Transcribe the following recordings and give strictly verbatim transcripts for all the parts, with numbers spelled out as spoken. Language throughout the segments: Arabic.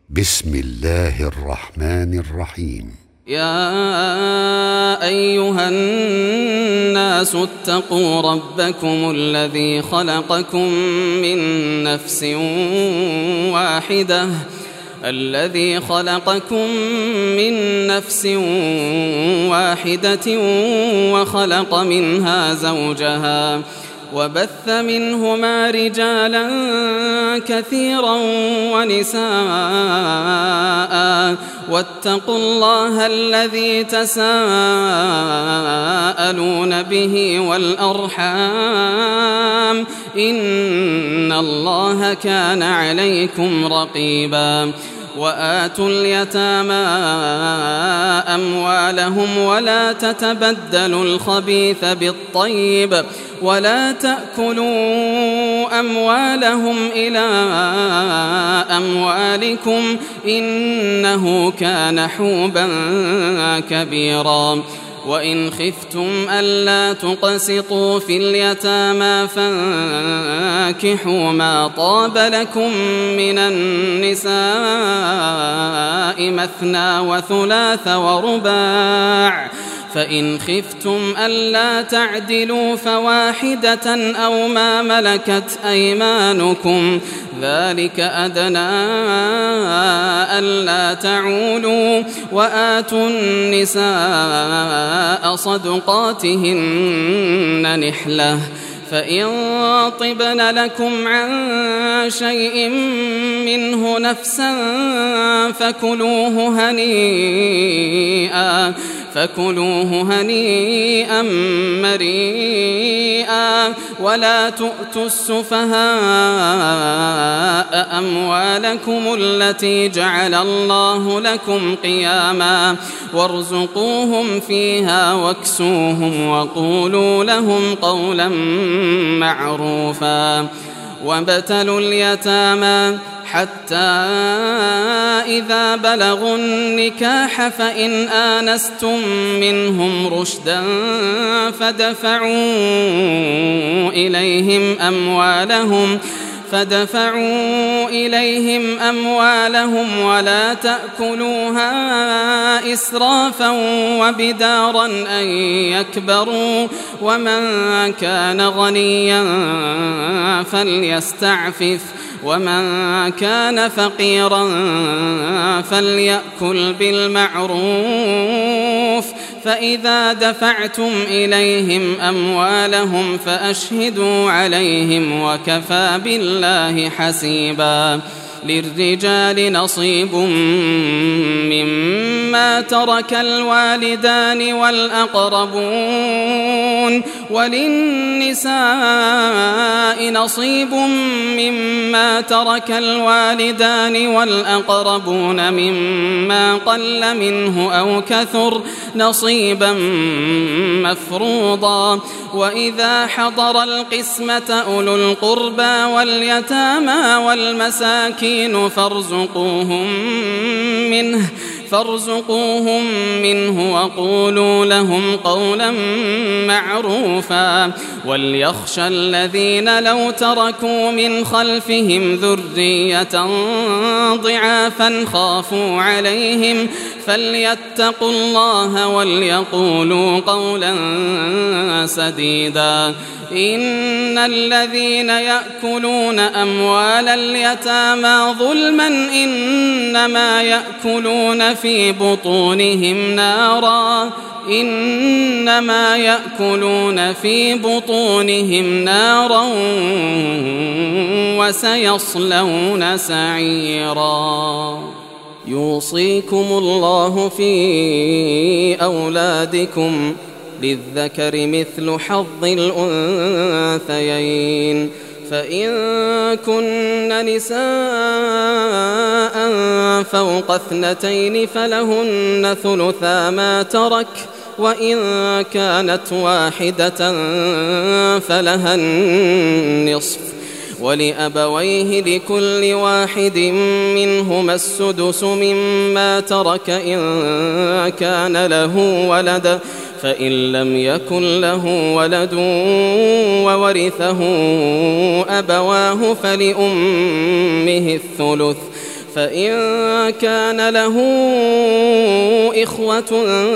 بسم الله الرحمن الرحيم. يا أيها الناس اتقوا ربكم الذي خلقكم من نفس واحدة الذي خلقكم من نفس واحدة وخلق منها زوجها وبث منهما رجالا كثيرا ونساء واتقوا الله الذي تساءلون به والأرحام إن الله كان عليكم رقيبا. وآتوا اليتامى أموالهم ولا تتبدلوا الخبيث بالطيب ولا تأكلوا أموالهم إلى أموالكم إنه كان حوبا كبيرا. وإن خفتم ألا تقسطوا في اليتامى فانكحوا ما طاب لكم من النساء مثنى وثلاث ورباع فإن خفتم ألا تعدلوا فواحدة أو ما ملكت أيمانكم ذلك أدنى ألا تعولوا. وآتوا النساء صدقاتهن نحلة فإن طبن لكم عن شيء منه نفسا فكلوه هنيئا فكلوه هنيئا مريئا. ولا تؤتوا السفهاء أموالكم التي جعل الله لكم قياما وارزقوهم فيها واكسوهم وقولوا لهم قولا معروفا. وابتلوا اليتامى حتى إذا بلغوا النكاح فإن آنستم منهم رشدا فدفعوا إليهم أموالهم فدفعوا إليهم أموالهم ولا تأكلوها إسرافا وبدارا أن يكبروا. ومن كان غنيا فليستعفف ومن كان فقيرا فليأكل بالمعروف. فإذا دفعتم إليهم أموالهم فأشهدوا عليهم وكفى بالله حسيبا. للرجال نصيب مما ترك الوالدان والأقربون وللنساء نصيب مما ترك الوالدان والأقربون مما قل منه أو كثر نصيبا مفروضا. وإذا حضر القسمة أولو القربى واليتامى والمساكين فارزقوهم منه فارزقوهم منه وقولوا لهم قولا معروفا. وليخشى الذين لو تركوا من خلفهم ذرية ضعافا خافوا عليهم فليتقوا الله وليقولوا قولا سديدا. إن الذين يأكلون أموال اليتامى ظلما إنما يأكلون في بطونهم نارا إنما يأكلون في بطونهم نارا وسيصلون سعيرا. يوصيكم الله في أولادكم للذكر مثل حظ الأنثيين فإن كن نساء فوق اثنتين فلهن ثلثا ما ترك وإن كانت واحدة فلها النصف ولأبويه لكل واحد منهما السدس مما ترك إن كان له ولد فإن لم يكن له ولد وورثه أبواه فلأمه الثلث فإن كان له إخوة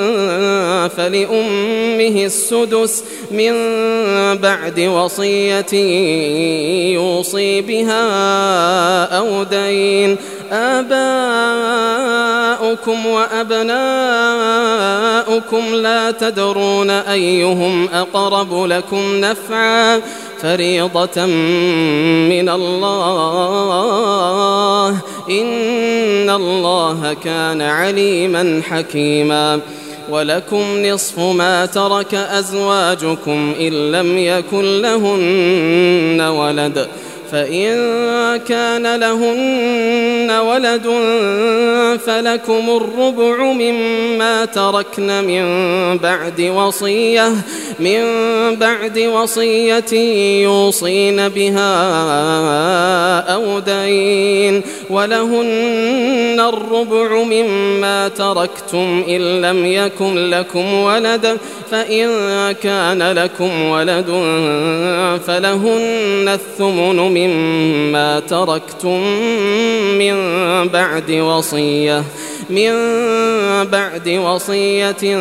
فلأمه السدس من بعد وصية يوصي بها أو دين. آباؤكم وأبناؤكم لا تدرون أيهم أقرب لكم نفعا فريضة من الله إن الله كان عليما حكيما. ولكم نصف ما ترك أزواجكم إن لم يكن لهن ولد فإن كان لهن ولد فلكم الربع مما تركن من بعد وصية من بعد وصية يوصين بها أو دين. ولهن الربع مما تركتم إن لم يكن لكم ولد فإن كان لكم ولد فلهن الثمن مما تركتم من بعد وصية من بعد وصية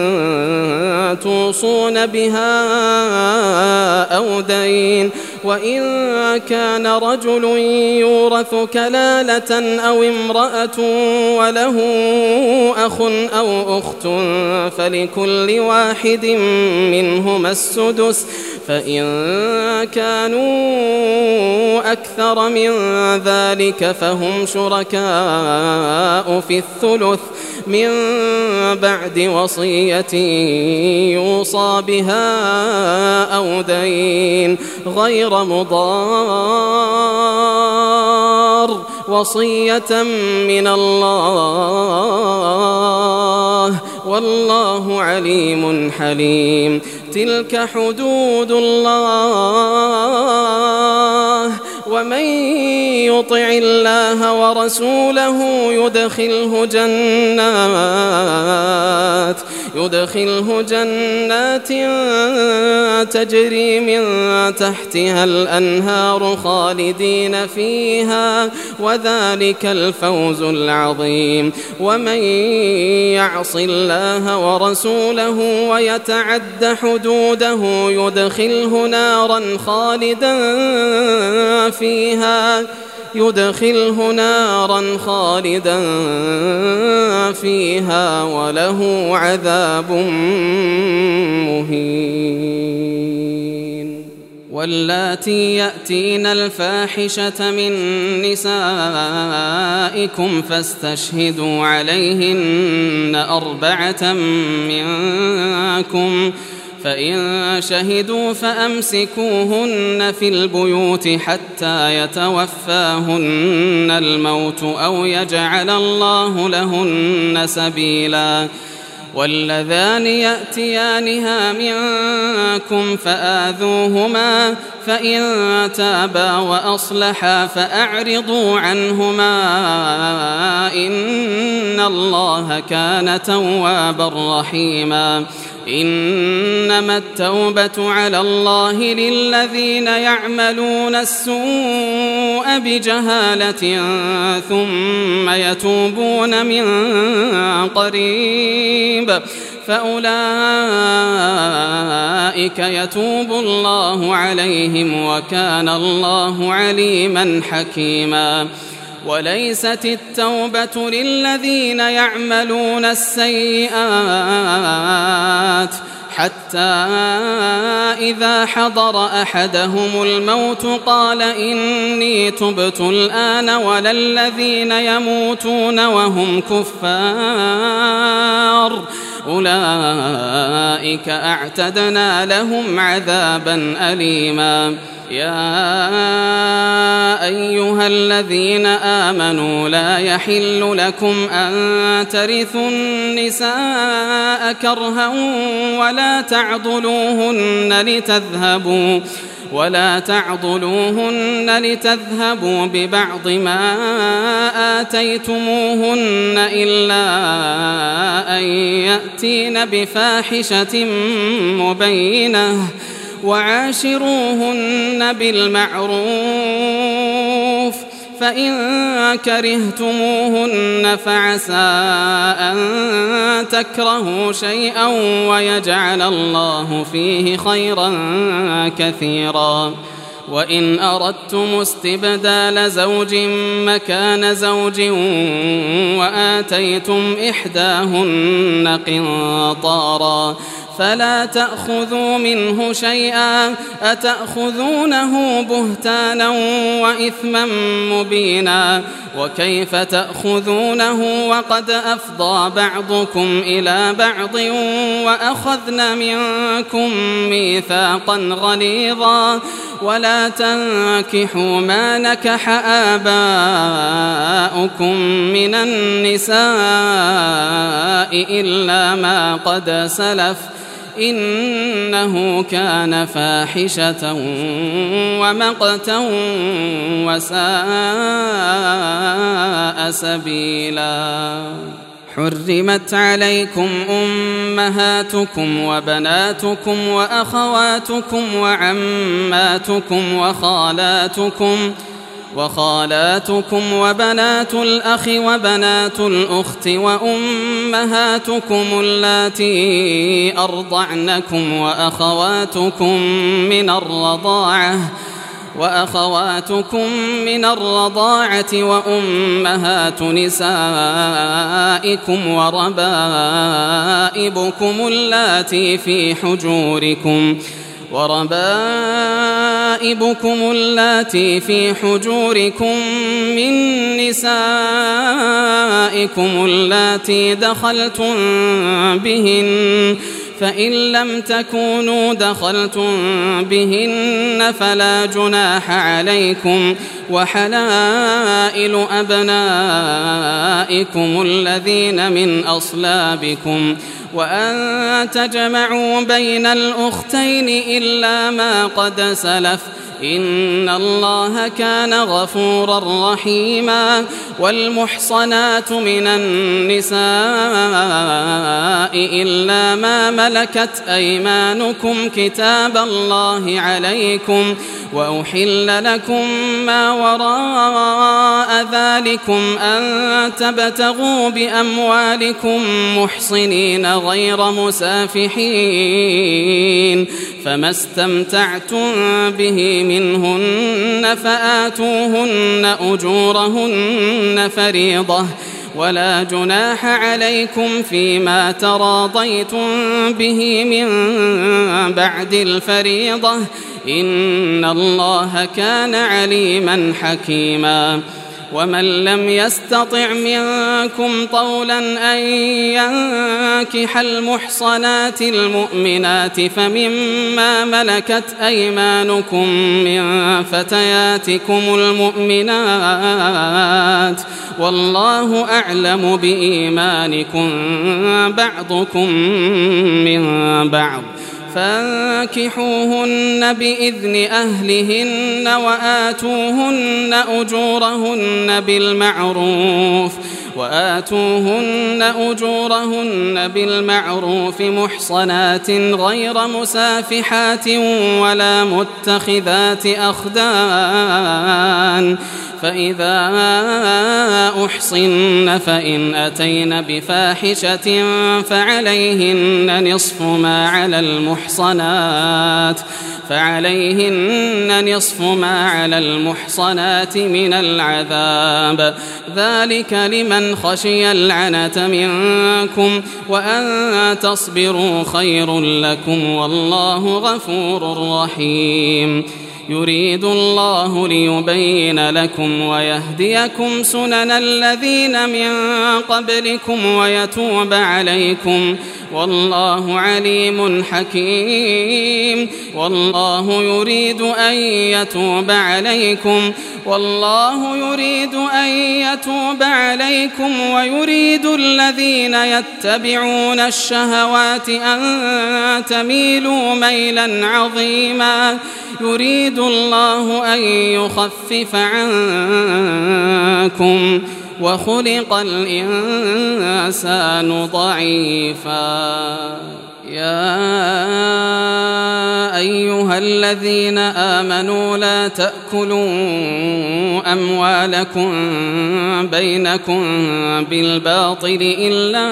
توصون بها أو دين. وإن كان رجل يورث كلالة أو امرأة وله أخ أو أخت فلكل واحد منهما السدس فإن كانوا أكثر من ذلك فهم شركاء في الثلث من بعد وصية يوصى بها أو دين غير مضار وصية من الله والله عليم حليم. تلك حدود الله ومن يطع الله ورسوله يدخله جنات يدخله جنات تجري من تحتها الأنهار خالدين فيها وذلك الفوز العظيم. ومن يعص الله ورسوله ويتعد حدوده يدخله نارا خالدا فيها يدخله نارا خالدا فيها وله عذاب مهين. واللاتي يأتين الفاحشة من نسائكم فاستشهدوا عليهن أربعة منكم فإن شهدوا فأمسكوهن في البيوت حتى يتوفاهن الموت أو يجعل الله لهن سبيلا. واللذان يأتيانها منكم فآذوهما فإن تابا وأصلحا فأعرضوا عنهما إن الله كان توابا رحيما. إنما التوبة على الله للذين يعملون السوء بجهالة ثم يتوبون من قريب فأولئك يتوب الله عليهم وكان الله عليما حكيما. وليست التوبة للذين يعملون السيئات حتى إذا حضر أحدهم الموت قال إني تبت الآن ولا الذين يموتون وهم كفار أولئك أعتدنا لهم عذابا أليما. يا أيها الذين آمنوا لا يحل لكم أن ترثوا النساء كرها ولا تعضلوهن لتذهبوا ولا تعضلوهن لتذهبوا ببعض ما آتيتموهن إلا أن يأتين بفاحشة مبينة وعاشروهن بالمعروف فإن كرهتموهن فعسى أن تكرهوا شيئا ويجعل الله فيه خيرا كثيرا. وإن أردتم استبدال زوج مكان زوج وآتيتم إحداهن قنطارا فلا تأخذوا منه شيئا أتأخذونه بهتانا وإثما مبينا. وكيف تأخذونه وقد أفضى بعضكم إلى بعض وأخذن منكم ميثاقا غليظا. ولا تنكحوا ما نكح آباؤكم من النساء إلا ما قد سلف إنه كان فاحشة ومقتا وساء سبيلا. حرمت عليكم أمهاتكم وبناتكم وأخواتكم وعماتكم وخالاتكم وخالاتكم وبنات الأخ وبنات الأخت وأمهاتكم اللاتي أرضعنكم وأخواتكم من الرضاعة وأخواتكم من الرضاعة وأمهات نسائكم وربائبكم اللاتي في حجوركم وربائبكم اللاتي في حجوركم من نسائكم اللاتي دخلتم بهن فإن لم تكونوا دخلتم بهن فلا جناح عليكم. وحلائل أبنائكم الذين من أصلابكم وأن تجمعوا بين الأختين إلا ما قد سلف إن الله كان غفورا رحيما. والمحصنات من النساء إلا ما ملكت أيمانكم كتاب الله عليكم وأحل لكم ما وراء ذلكم أن تبتغوا بأموالكم محصنين غير مسافحين فما استمتعتم به منهن فآتوهن أجورهن فريضة ولا جناح عليكم فيما تراضيتم به من بعد الفريضة إن الله كان عليما حكيما. ومن لم يستطع منكم طولا أن ينكح المحصنات المؤمنات فمما ملكت أيمانكم من فتياتكم المؤمنات والله أعلم بإيمانكم بعضكم من بعض فانكحوهن بإذن أهلهن وآتوهن أجورهن بالمعروف وآتوهن أجورهن بالمعروف محصنات غير مسافحات ولا متخذات أخدان فإذا أحصن فإن أتين بفاحشة فعليهن نصف ما على المحصنات فعليهن نصف ما على المحصنات من العذاب ذلك لمن خشي العنة منكم وأن تصبروا خير لكم والله غفور رحيم. يريد الله ليبين لكم ويهديكم سنن الذين من قبلكم ويتوب عليكم والله عليم حكيم. والله يريد أن يتوب عليكم والله يريد أن يتوب عليكم ويريد الذين يتبعون الشهوات أن تميلوا ميلا عظيما. يريد الله أن يخفف عنكم وخلق الإنسان ضعيفا. يا أيها الذين آمنوا لا تأكلوا أموالكم بينكم بالباطل إلا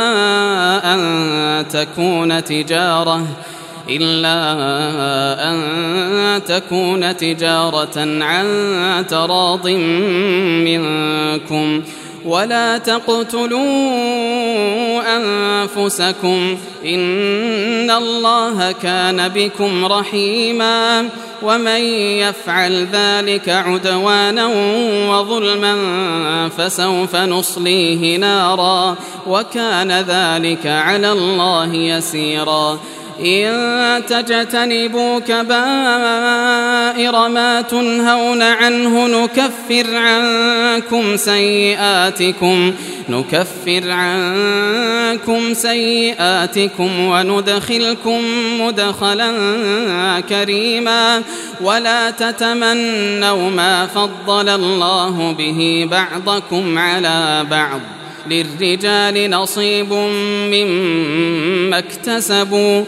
أن تكون تجارة إلا أن تكون تجارة عن تراض منكم ولا تقتلوا أنفسكم إن الله كان بكم رحيما. ومن يفعل ذلك عدوانا وظلما فسوف نصليه نارا وكان ذلك على الله يسيرا. إن تجتنبوا كبائر ما تنهون عنه نكفر عنكم سيئاتكم نكفر عنكم سيئاتكم وندخلكم مدخلا كريما. ولا تتمنوا ما فضل الله به بعضكم على بعض للرجال نصيب مما اكتسبوا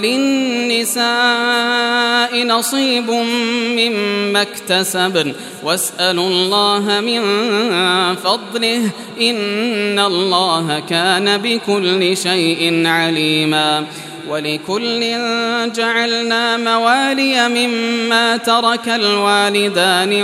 وللنساء نصيب مما اكتسبن واسألوا الله من فضله إن الله كان بكل شيء عليما. ولكل جعلنا موالي مما ترك الوالدان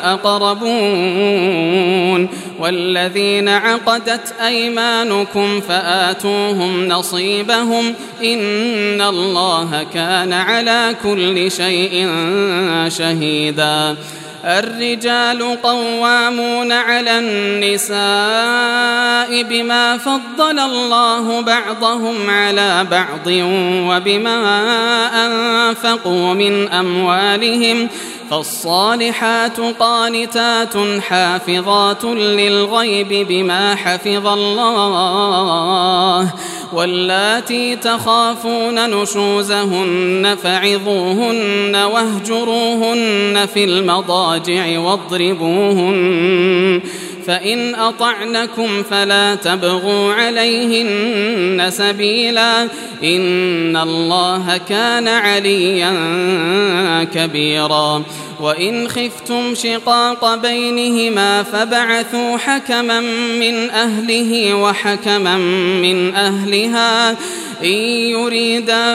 والأقربون والذين عقدت أيمانكم فآتوهم نصيبهم إن الله كان على كل شيء شهيدا. الرجال قوامون على النساء بما فضل الله بعضهم على بعض وبما أنفقوا من أموالهم فالصالحات قانتات حافظات للغيب بما حفظ الله واللاتي تخافون نشوزهن فعظوهن واهجروهن في المضاجع واضربوهن فإن أطعنكم فلا تبغوا عليهن سبيلا إن الله كان عليا كبيرا. وإن خفتم شقاق بينهما فبعثوا حكما من أهله وحكما من أهلها إن يريدا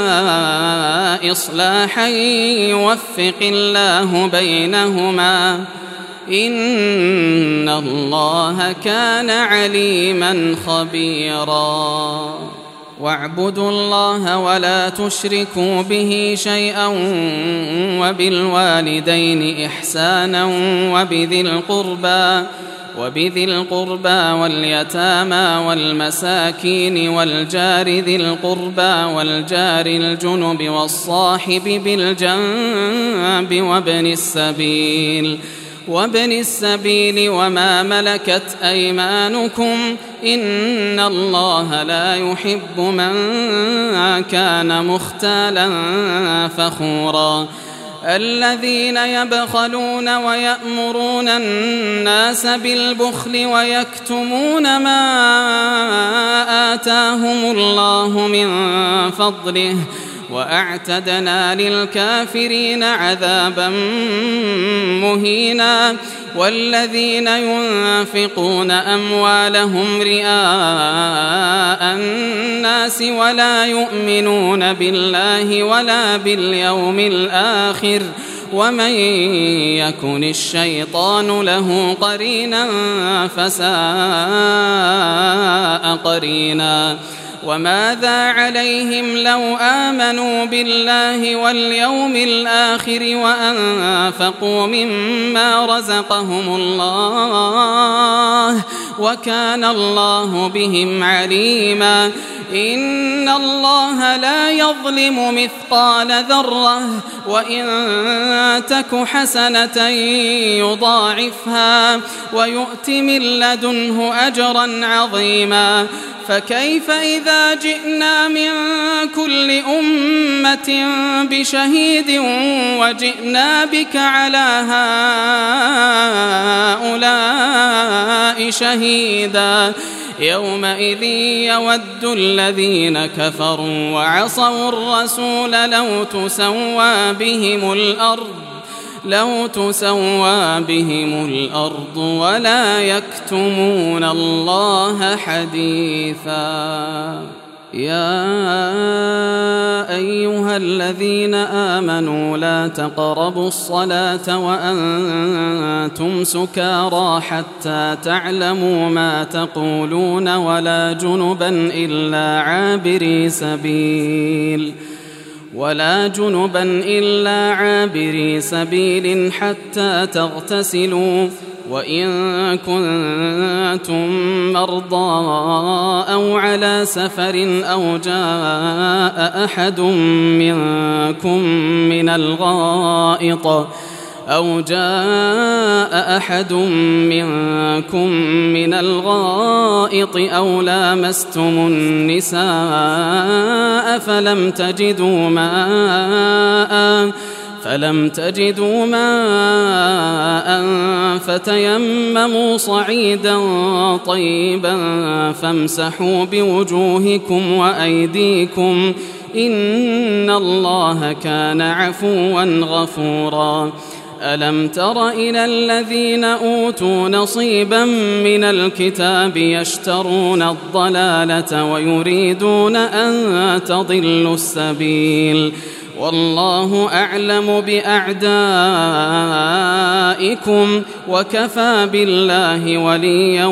إصلاحا يوفق الله بينهما إن الله كان عليما خبيرا. واعبدوا الله ولا تشركوا به شيئا وبالوالدين إحسانا وبذي القربى وبذي القربى واليتامى والمساكين والجار ذي القربى والجار الجنب والصاحب بالجنب وابن السبيل وابن السبيل وما ملكت أيمانكم إن الله لا يحب من كان مختالا فخورا. الذين يبخلون ويأمرون الناس بالبخل ويكتمون ما آتاهم الله من فضله وأعتدنا للكافرين عذابا مهينا. والذين ينفقون أموالهم رئاء الناس ولا يؤمنون بالله ولا باليوم الآخر ومن يكن الشيطان له قرينا فساء قرينا. وماذا عليهم لو آمنوا بالله واليوم الآخر وأنفقوا مما رزقهم الله وكان الله بهم عليما. إن الله لا يظلم مثقال ذرة وإن تك حسنة يضاعفها ويؤت من لدنه أجرا عظيما فكيف إذا جئنا من كل أمة بشهيد وجئنا بك على هؤلاء شهيدا يومئذ يود الذين كفروا وعصوا الرسول لو تسوى بهم الأرض لو تسوى بهم الأرض ولا يكتمون الله حديثا يا أيها الذين آمنوا لا تقربوا الصلاة وأنتم سكارى حتى تعلموا ما تقولون ولا جنبا إلا عابري سبيل ولا جنبا إلا عابري سبيل حتى تغتسلوا وإن كنتم مرضى أو على سفر أو جاء أحد منكم من الغائط أو جاء أحد منكم من الغائط أو لامستم النساء فلم تجدوا ماء فلم تجدوا ماء فتيمموا صعيدا طيبا فامسحوا بوجوهكم وأيديكم إن الله كان عفوا غفورا ألم تر إلى الذين أوتوا نصيبا من الكتاب يشترون الضلالة ويريدون أن تضلوا السبيل والله أعلم بأعدائكم وكفى بالله وليا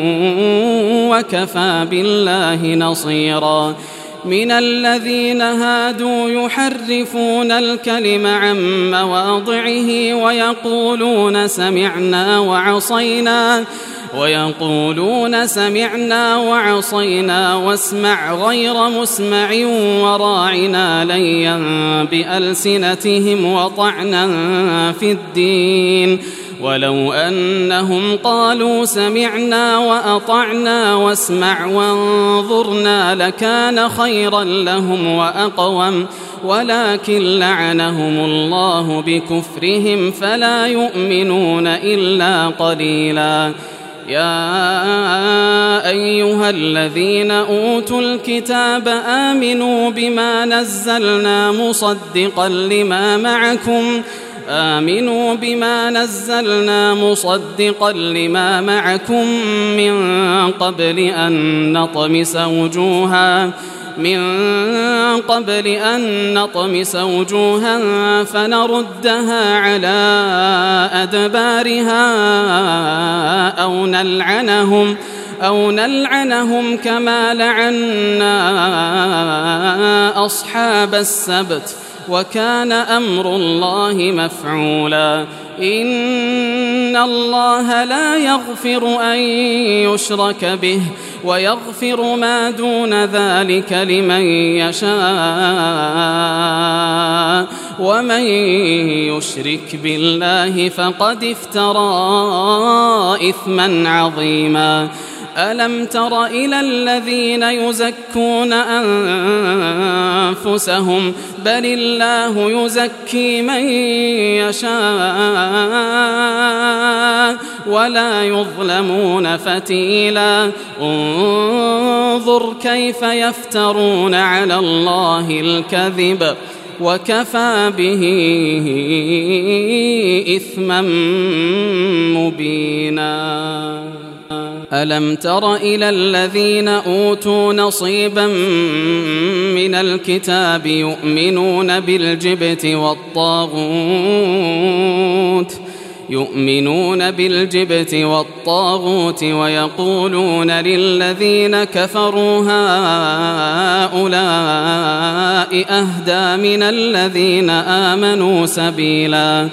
وكفى بالله نصيرا من الذين هادوا يحرفون الكلم عن مواضعه ويقولون سمعنا وعصينا ويقولون سمعنا وعصينا واسمع غير مسمع وراعنا ليا بألسنتهم وطعنا في الدين ولو أنهم قالوا سمعنا وأطعنا واسمع وانظرنا لكان خيرا لهم وأقوم ولكن لعنهم الله بكفرهم فلا يؤمنون إلا قليلا يا أيها الذين أوتوا الكتاب آمنوا بما نزلنا مصدقا لما معكم آمنوا بما نزلنا مصدقا لما معكم من قبل أن نطمس وجوها من قبل أن نطمس وجوها فنردها على أدبارها أو نلعنهم أو نلعنهم كما لعنا أصحاب السبت وكان أمر الله مفعولا إن الله لا يغفر أن يشرك به ويغفر ما دون ذلك لمن يشاء ومن يشرك بالله فقد افترى إثما عظيما ألم تر إلى الذين يزكون أنفسهم بل الله يزكي من يشاء ولا يظلمون فتيلا انظر كيف يفترون على الله الكذب وكفى به إثما مبينا ألم تر إلى الذين أوتوا نصيبا من الكتاب يؤمنون بالجبت والطاغوت يؤمنون بالجبت والطاغوت ويقولون للذين كفروا هؤلاء أهدى من الذين آمنوا سبيلا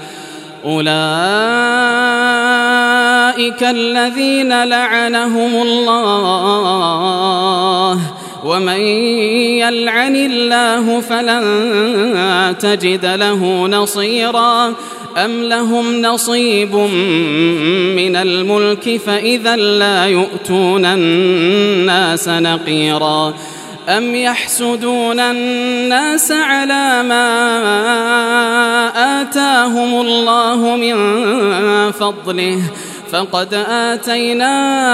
أولئك الذين لعنهم الله ومن يلعن الله فلن تجد له نصيرا أم لهم نصيب من الملك فإذا لا يؤتون الناس نقيرا أم يحسدون الناس على ما آتاهم الله من فضله فقد آتينا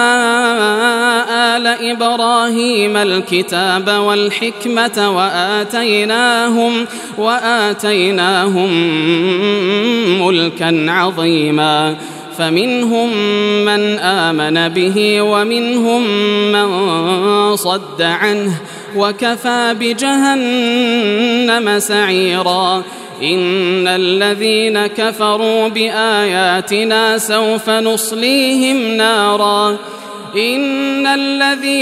آل إبراهيم الكتاب والحكمة وآتيناهم, وآتيناهم ملكا عظيما فمنهم من آمن به ومنهم من صد عنه وكفى بجهنم سعيرا إن الذين كفروا بآياتنا سوف نصليهم نارا إن الذين